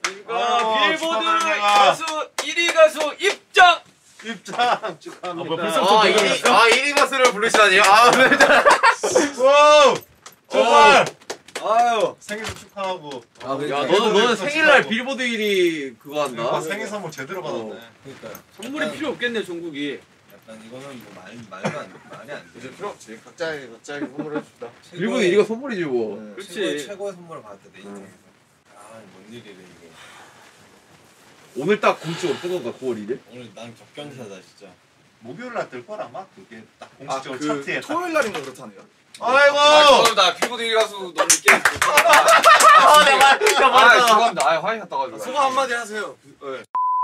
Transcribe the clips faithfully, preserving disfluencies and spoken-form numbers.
안녕하십니까. 빌보드 가수 일 위 가수 입장! 입장 축하합니다. 아, 뭐 벌써부터 아, 일 위, 아, 일 위 가수를 부르시다니요? 아, 네. 와우! 정말! 아유. 생일도 축하하고. 아, 그러니까. 야, 너는, 너는 생일날 빌보드 일 위 그거 한다? 그러니까 생일 선물 제대로 받았네. 어. 그러니까 선물이 약간, 필요 없겠네, 종국이. 약간 이거는 뭐 말, 말도 안, 말이 안 돼. 이제 필요 없지. 각자의, 각자의 선물을 해줍시다. 빌보드 일 위가 선물이지 뭐. 네, 그렇지. 최고의, 최고의 선물을 받았다 내 인생에서. 아, 뭔 일이래 이게. 오늘 딱 공식으로 뜬 건가, 구월 일 일? 오늘 난 격변사다 진짜. 목요일 날 뜰 거라마 그게 딱 아, 공식적으로 그 차트에 딱. 토요일 날인가 그렇다네요. 아이고! 아, 죄송합니다. 빌보드 일 위 가수 너무 늦게 했어. 아, 내가 말, 내가 아, 말했잖아. 죄송합니다. 아, 화이 갔다 가지고. 소감 한마디 하세요. 네.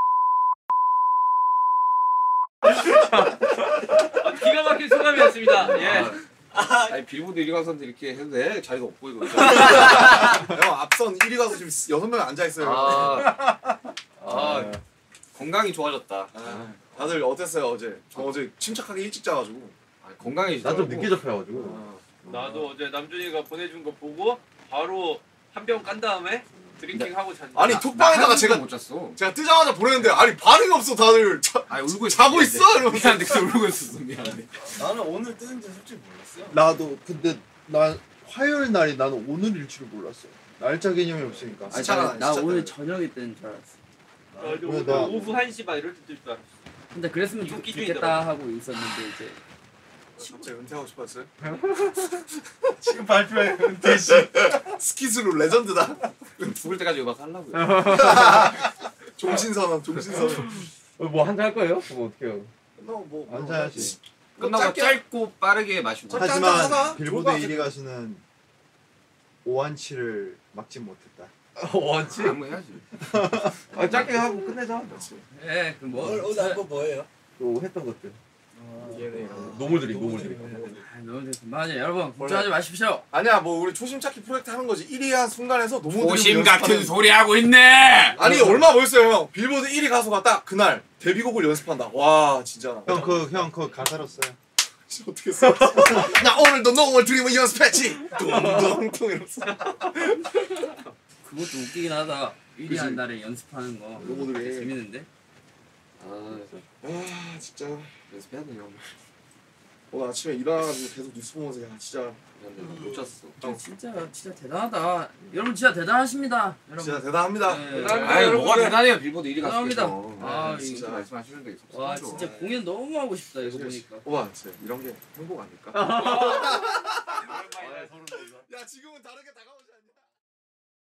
아, 기가 막힌 소감이었습니다. 예. 아, 아니 빌보드 일 위 가수한테 이렇게 해도 돼? 자리가 없고 이거. 형 앞선 일 위 가수 지금 여섯 명 앉아 있어요. 아, 아, 건강이 좋아졌다. 아, 다들 어땠어요 어제? 저 어제 침착하게 일찍 자가지고. 아, 건강이 나 좀 늦게 접해가지고. 아, 나도 어제 남준이가 보내준 거 보고 바로 한 병 깐 다음에 드링킹하고 잤는데. 아니 톡방에다가 제가 못 잤어. 제가 뜨자마자 보냈는데 아니 반응이 없어 다들. 자, 아 울고 있어. 자고 있어 이러면서. 미안한데 그때 울고 있었어 미안해. 나는 오늘 뜨는지 솔직히 몰랐어. 나도 근데 난 화요일 날이 나는 오늘일 줄 몰랐어. 날짜 개념이 없으니까. 아니, 진짜, 나, 나 진짜 오늘 때문에. 저녁에 뜨는 줄 알았어. 나 어제 왜 오늘 나- 오후 한 시 반 이럴 때 뜰 줄 알았어. 근데 그랬으면 좋, 인기 좋겠다 하고 있었는데 이제 갑자기 은퇴하고 싶었어요? 지금 발표해 은퇴시. 스키스로 레전드다. 죽을 때까지 음악 하려고요. 종신선언 종신선언. 뭐 한잔 할 거예요? 뭐 어떻게 해요? 뭐, 뭐, 안 사야지. 끝나고 짧게 짧고 빠르게 마시고. 짧게 하지만 하자. 빌보드 좋을 것 일 위 가수는 오한치를 막지 못했다. 원치? 아무 해야지. 아, 짧게 하고 끝내자. 예, 그뭐 오늘 오늘 한번 뭐예요? 또 했던 것들. 얘네. 노물들이, 노물들이. 아, 너무 맞아 여러분 걱정하지 마십시오. 아니야 뭐 우리 초심 찾기 프로젝트 하는 거지. 일 위 한 순간에서 너무 고심 같은 소리 하고 있네. 아니 얼마 멋있어요 형. 빌보드 일 위 가수가 딱 그날 데뷔곡을 연습한다. 와 진짜. 형 그 형 그 가사로 써요. 어떻게 써? 나 오늘도 노멀 드림을 연습했지. 뚱뚱뚱 이러면서. 그것도 웃기긴 하다. 일 위 한 날에 연습하는 거 너무들이. 재밌는데. 아 아 진짜. 연습해야 돼요. 오늘 아침에 일어나가지고 계속 뉴스 보면서 야 진짜 미안해 못 잤어. 아, 진짜 진짜 대단하다. 여러분 진짜 대단하십니다. 여러분. 진짜 대단합니다. 네. 대단합니다. 아니 여러분. 뭐가 대단해요 빌보드 일 위 대단합니다. 가수께서. 아, 진짜 진짜. 말씀하시는데 와 진짜 공연 너무 하고 싶다 이거 보니까. 와 진짜 이런 게 행복 아닐까? 오랜만이다. 야 지금은 다르게 다가오자.